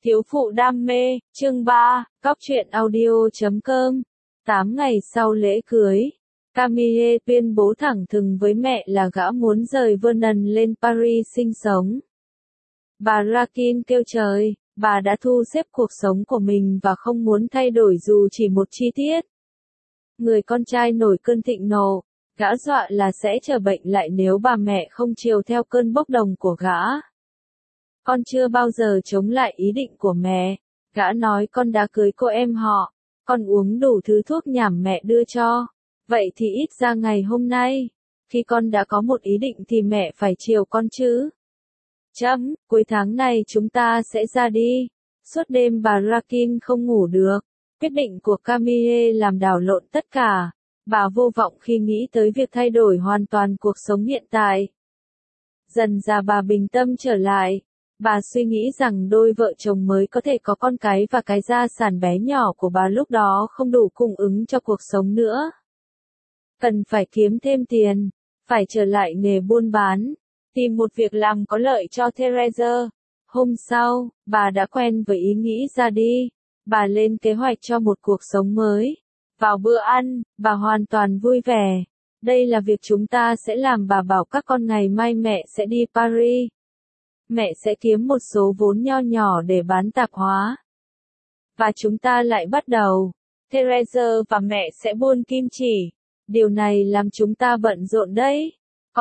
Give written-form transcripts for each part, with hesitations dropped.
Thiếu phụ đam mê, chương 3, Cóc truyện audio.com. 8 ngày sau lễ cưới, Camille tuyên bố thẳng thừng với mẹ là gã muốn rời Vernon lên Paris sinh sống. Bà Rakin kêu trời, bà đã thu xếp cuộc sống của mình và không muốn thay đổi dù chỉ một chi tiết. Người con trai nổi cơn thịnh nộ, gã dọa là sẽ trở bệnh lại nếu bà mẹ không chiều theo cơn bốc đồng của gã. Con chưa bao giờ chống lại ý định của mẹ, gã nói con đã cưới cô em họ, con uống đủ thứ thuốc nhảm mẹ đưa cho, vậy thì ít ra ngày hôm nay, khi con đã có một ý định thì mẹ phải chiều con chứ. Cuối tháng này chúng ta sẽ ra đi. Suốt đêm bà Rakin không ngủ được, quyết định của Camille làm đảo lộn tất cả, bà vô vọng khi nghĩ tới việc thay đổi hoàn toàn cuộc sống hiện tại. Dần dà bà bình tâm trở lại. Bà suy nghĩ rằng đôi vợ chồng mới có thể có con cái và cái gia sản bé nhỏ của bà lúc đó không đủ cung ứng cho cuộc sống nữa. Cần phải kiếm thêm tiền, phải trở lại nghề buôn bán, tìm một việc làm có lợi cho Therese. Hôm sau, bà đã quen với ý nghĩ ra đi. Bà lên kế hoạch cho một cuộc sống mới. Vào bữa ăn, bà hoàn toàn vui vẻ. Đây là việc chúng ta sẽ làm, bà bảo các con. Ngày mai mẹ sẽ đi Paris. Mẹ sẽ kiếm một số vốn nho nhỏ để bán tạp hóa. Và chúng ta lại bắt đầu. Therese và mẹ sẽ buôn kim chỉ. Điều này làm chúng ta bận rộn đấy.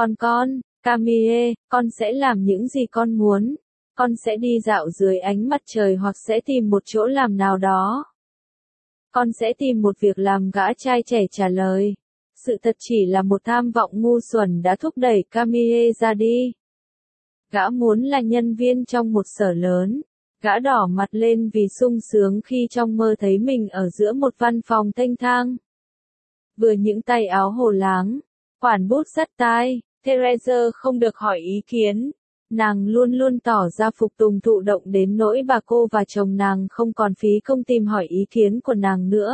Camille, con sẽ làm những gì con muốn. Con sẽ đi dạo dưới ánh mặt trời hoặc sẽ tìm một chỗ làm nào đó. Con sẽ tìm một việc làm, gã trai trẻ trả lời. Sự thật chỉ là một tham vọng ngu xuẩn đã thúc đẩy Camille ra đi. Gã muốn là nhân viên trong một sở lớn. Gã đỏ mặt lên vì sung sướng khi trong mơ thấy mình ở giữa một văn phòng thanh thang. Vừa những tay áo hồ láng, quản bút sắt tai, Therese không được hỏi ý kiến. Nàng luôn luôn tỏ ra phục tùng thụ động đến nỗi bà cô và chồng nàng không còn phí công tìm hỏi ý kiến của nàng nữa.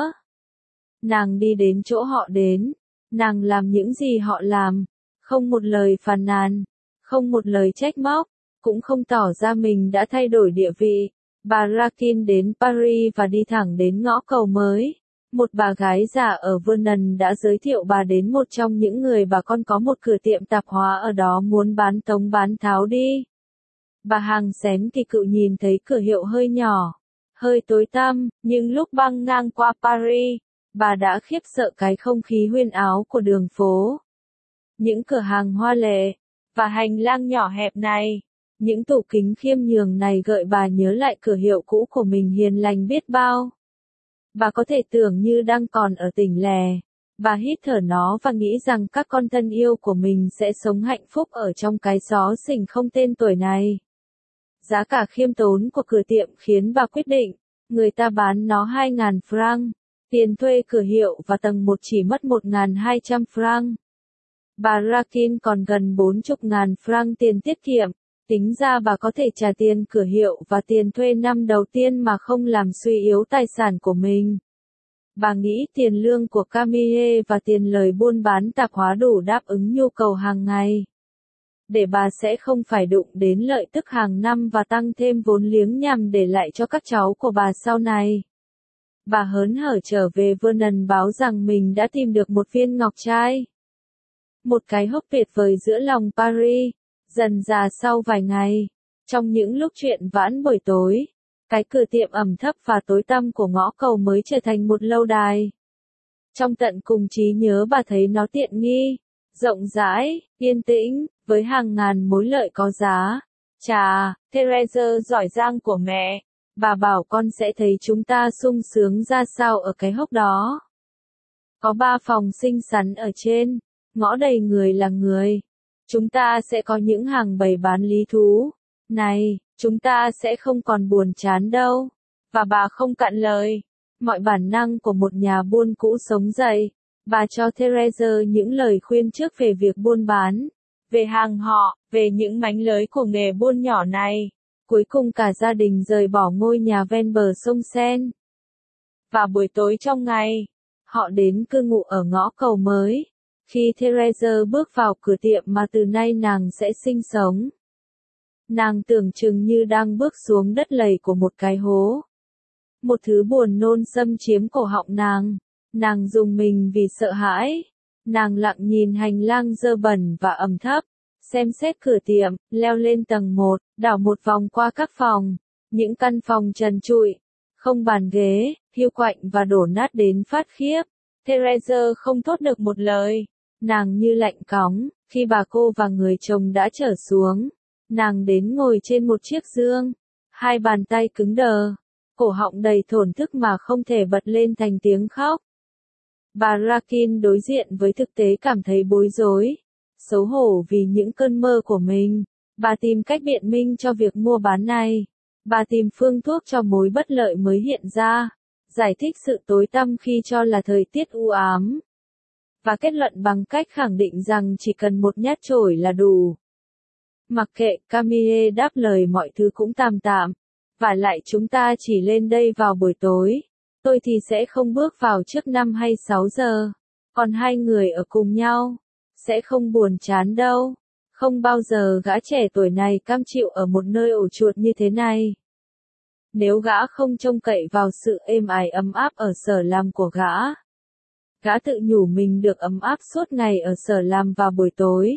Nàng đi đến chỗ họ đến. Nàng làm những gì họ làm. Không một lời phàn nàn. Không một lời trách móc, cũng không tỏ ra mình đã thay đổi địa vị. Bà Rakin đến Paris và đi thẳng đến ngõ cầu mới. Một bà gái già ở Vernon đã giới thiệu bà đến một trong những người bà con có một cửa tiệm tạp hóa ở đó muốn bán tống bán tháo đi. Bà hàng xén kỳ cựu nhìn thấy cửa hiệu hơi nhỏ, hơi tối tăm, nhưng lúc băng ngang qua Paris, bà đã khiếp sợ cái không khí huyên áo của đường phố. Những cửa hàng hoa lệ và hành lang nhỏ hẹp này, những tủ kính khiêm nhường này gợi bà nhớ lại cửa hiệu cũ của mình hiền lành biết bao. Bà có thể tưởng như đang còn ở tỉnh lẻ. Bà hít thở nó và nghĩ rằng các con thân yêu của mình sẽ sống hạnh phúc ở trong cái xó xỉnh không tên tuổi này. Giá cả khiêm tốn của cửa tiệm khiến bà quyết định, người ta bán nó 2.000 franc. Tiền thuê cửa hiệu và tầng 1 chỉ mất 1.200 franc. Bà Rakin còn gần 40.000 franc tiền tiết kiệm, tính ra bà có thể trả tiền cửa hiệu và tiền thuê năm đầu tiên mà không làm suy yếu tài sản của mình. Bà nghĩ tiền lương của Camille và tiền lời buôn bán tạp hóa đủ đáp ứng nhu cầu hàng ngày. Để bà sẽ không phải đụng đến lợi tức hàng năm và tăng thêm vốn liếng nhằm để lại cho các cháu của bà sau này. Bà hớn hở trở về Vernon báo rằng mình đã tìm được một viên ngọc trai. Một cái hốc tuyệt vời giữa lòng Paris. Dần dà sau vài ngày, trong những lúc chuyện vãn buổi tối, cái cửa tiệm ẩm thấp và tối tăm của ngõ cầu mới trở thành một lâu đài. Trong tận cùng trí nhớ bà thấy nó tiện nghi, rộng rãi, yên tĩnh, với hàng ngàn mối lợi có giá. Chà, Therese giỏi giang của mẹ, bà bảo con sẽ thấy chúng ta sung sướng ra sao ở cái hốc đó. Có 3 phòng xinh xắn ở trên, ngõ đầy người là người. Chúng ta sẽ có những hàng bày bán lý thú. Này, chúng ta sẽ không còn buồn chán đâu. Và bà không cạn lời. Mọi bản năng của một nhà buôn cũ sống dậy. Bà cho Therese những lời khuyên trước về việc buôn bán, về hàng họ, về những mánh lới của nghề buôn nhỏ này. Cuối cùng cả gia đình rời bỏ ngôi nhà ven bờ sông Sen. Và buổi tối trong ngày, họ đến cư ngụ ở ngõ cầu mới. Khi Therese bước vào cửa tiệm mà từ nay nàng sẽ sinh sống. Nàng tưởng chừng như đang bước xuống đất lầy của một cái hố. Một thứ buồn nôn xâm chiếm cổ họng nàng. Nàng rùng mình vì sợ hãi. Nàng lặng nhìn hành lang dơ bẩn và ẩm thấp. Xem xét cửa tiệm, leo lên tầng 1, đảo một vòng qua các phòng. Những căn phòng trần trụi, không bàn ghế, hiu quạnh và đổ nát đến phát khiếp. Therese không thốt được một lời. Nàng như lạnh cóng, khi bà cô và người chồng đã trở xuống. Nàng đến ngồi trên một chiếc giường. Hai bàn tay cứng đờ. Cổ họng đầy thổn thức mà không thể bật lên thành tiếng khóc. Bà Rakin đối diện với thực tế cảm thấy bối rối. Xấu hổ vì những cơn mơ của mình. Bà tìm cách biện minh cho việc mua bán này. Bà tìm phương thuốc cho mối bất lợi mới hiện ra. Giải thích sự tối tăm khi cho là thời tiết u ám. Và kết luận bằng cách khẳng định rằng chỉ cần một nhát chổi là đủ. Mặc kệ, Camille đáp lời mọi thứ cũng tạm tạm. Vả lại chúng ta chỉ lên đây vào buổi tối. Tôi thì sẽ không bước vào trước 5 hay 6 giờ. Còn hai người ở cùng nhau. Sẽ không buồn chán đâu. Không bao giờ gã trẻ tuổi này cam chịu ở một nơi ổ chuột như thế này. Nếu gã không trông cậy vào sự êm ái ấm áp ở sở làm của gã. Gã tự nhủ mình được ấm áp suốt ngày ở sở làm vào buổi tối.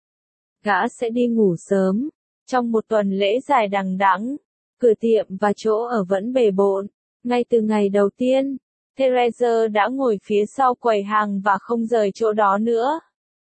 Gã sẽ đi ngủ sớm. Trong một tuần lễ dài đằng đẵng, cửa tiệm và chỗ ở vẫn bề bộn. Ngay từ ngày đầu tiên, Therese đã ngồi phía sau quầy hàng và không rời chỗ đó nữa.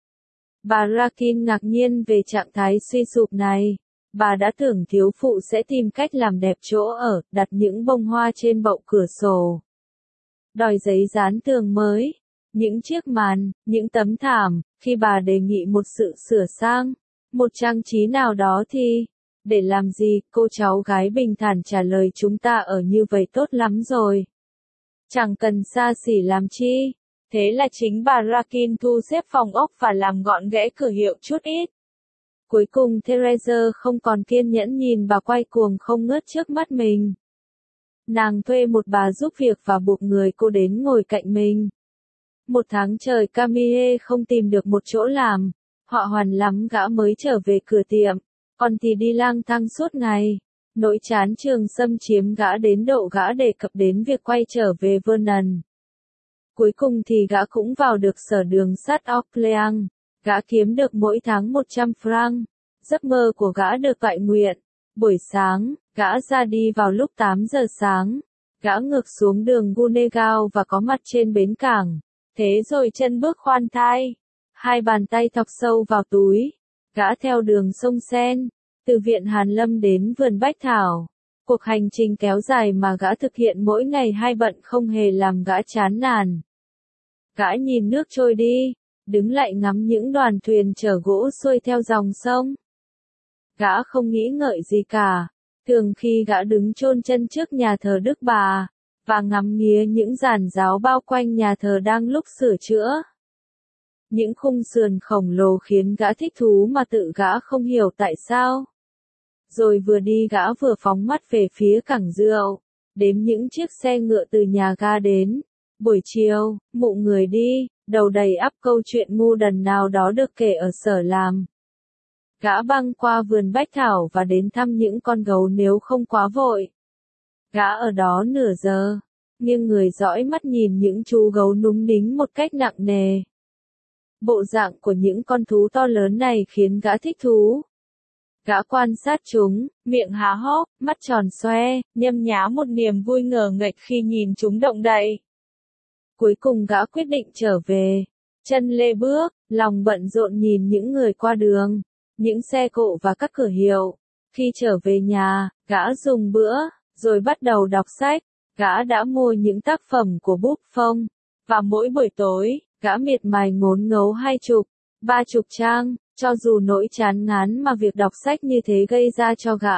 Bà Rakin ngạc nhiên về trạng thái suy sụp này. Bà đã tưởng thiếu phụ sẽ tìm cách làm đẹp chỗ ở, đặt những bông hoa trên bậu cửa sổ. Đòi giấy dán tường mới, những chiếc màn, những tấm thảm, khi bà đề nghị một sự sửa sang, một trang trí nào đó thì, để làm gì, cô cháu gái bình thản trả lời chúng ta ở như vậy tốt lắm rồi. Chẳng cần xa xỉ làm chi. Thế là chính bà Rakin thu xếp phòng ốc và làm gọn ghẽ cửa hiệu chút ít. Cuối cùng Therese không còn kiên nhẫn nhìn bà quay cuồng không ngớt trước mắt mình. Nàng thuê một bà giúp việc và buộc người cô đến ngồi cạnh mình. Một tháng trời Camille không tìm được một chỗ làm. Họa hoàn lắm gã mới trở về cửa tiệm. Còn thì đi lang thang suốt ngày. Nỗi chán trường xâm chiếm gã đến độ gã đề cập đến việc quay trở về Vernon. Cuối cùng thì gã cũng vào được sở đường sắt Orléans. Gã kiếm được mỗi tháng 100 franc. Giấc mơ của gã được toại nguyện. Buổi sáng, gã ra đi vào lúc 8 giờ sáng. Gã ngược xuống đường Gunegao và có mặt trên bến cảng. Thế rồi chân bước khoan thai. Hai bàn tay thọc sâu vào túi. Gã theo đường sông Sen. Từ viện Hàn Lâm đến vườn Bách Thảo. Cuộc hành trình kéo dài mà gã thực hiện mỗi ngày hai bận không hề làm gã chán nản. Gã nhìn nước trôi đi. Đứng lại ngắm những đoàn thuyền chở gỗ xuôi theo dòng sông. Gã không nghĩ ngợi gì cả. Thường khi gã đứng chôn chân trước nhà thờ Đức Bà, và ngắm nghía những giàn giáo bao quanh nhà thờ đang lúc sửa chữa. Những khung sườn khổng lồ khiến gã thích thú mà tự gã không hiểu tại sao. Rồi vừa đi gã vừa phóng mắt về phía cảng rượu, đếm những chiếc xe ngựa từ nhà ga đến. Buổi chiều, mụ người đi, đầu đầy ắp câu chuyện ngu đần nào đó được kể ở sở làm. Gã băng qua vườn Bách Thảo và đến thăm những con gấu nếu không quá vội. Gã ở đó nửa giờ, nghiêng người dõi mắt nhìn những chú gấu núng nính một cách nặng nề. Bộ dạng của những con thú to lớn này khiến gã thích thú. Gã quan sát chúng, miệng há hốc, mắt tròn xoe, nhâm nhá một niềm vui ngờ nghệch khi nhìn chúng động đậy. Cuối cùng gã quyết định trở về. Chân lê bước, lòng bận rộn nhìn những người qua đường, những xe cộ và các cửa hiệu. Khi trở về nhà, gã dùng bữa, rồi bắt đầu đọc sách. Gã đã mua những tác phẩm của Buffon. Và mỗi buổi tối, gã miệt mài ngốn ngấu 20, 30 trang, cho dù nỗi chán ngán mà việc đọc sách như thế gây ra cho gã.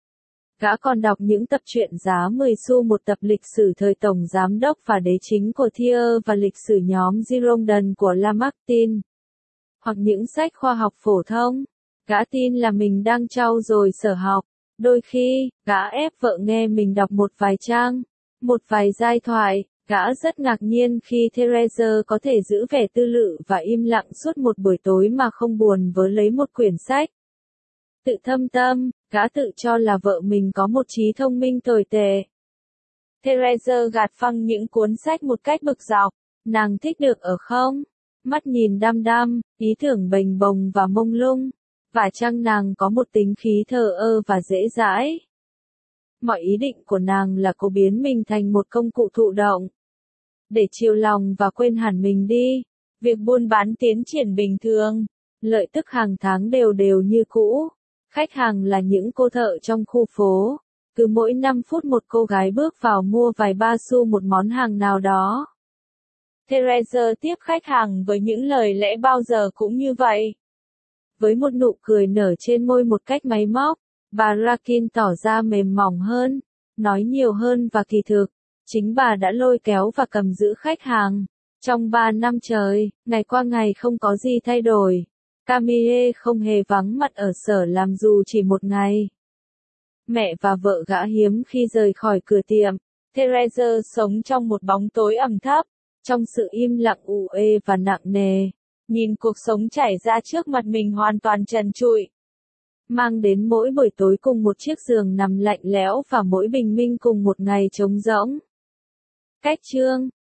Gã còn đọc những tập truyện giá 10 xu một tập lịch sử thời Tổng Giám đốc và Đế chính của Thiers và lịch sử nhóm Girondin của Lamartine. Hoặc những sách khoa học phổ thông. Gã tin là mình đang trau dồi sở học. Đôi khi, gã ép vợ nghe mình đọc một vài trang, một vài giai thoại. Gã rất ngạc nhiên khi Therese có thể giữ vẻ tư lự và im lặng suốt một buổi tối mà không buồn với lấy một quyển sách. Tự thâm tâm, gã tự cho là vợ mình có một trí thông minh tồi tệ. Therese gạt phăng những cuốn sách một cách bực dọc. Nàng thích được ở không? Mắt nhìn đăm đăm, ý tưởng bềnh bồng và mông lung. Và chăng nàng có một tính khí thờ ơ và dễ dãi? Mọi ý định của nàng là cố biến mình thành một công cụ thụ động. Để chiều lòng và quên hẳn mình đi. Việc buôn bán tiến triển bình thường. Lợi tức hàng tháng đều đều như cũ. Khách hàng là những cô thợ trong khu phố. Cứ mỗi 5 phút một cô gái bước vào mua vài ba xu một món hàng nào đó. Therese tiếp khách hàng với những lời lẽ bao giờ cũng như vậy. Với một nụ cười nở trên môi một cách máy móc, bà Rakin tỏ ra mềm mỏng hơn, nói nhiều hơn và kỳ thực. Chính bà đã lôi kéo và cầm giữ khách hàng. Trong 3 năm trời, ngày qua ngày không có gì thay đổi. Camille không hề vắng mặt ở sở làm dù chỉ một ngày. Mẹ và vợ gã hiếm khi rời khỏi cửa tiệm. Therese sống trong một bóng tối ẩm thấp, trong sự im lặng u ê và nặng nề. Nhìn cuộc sống chảy ra trước mặt mình hoàn toàn trần trụi. Mang đến mỗi buổi tối cùng một chiếc giường nằm lạnh lẽo và mỗi bình minh cùng một ngày trống rỗng. Cách chương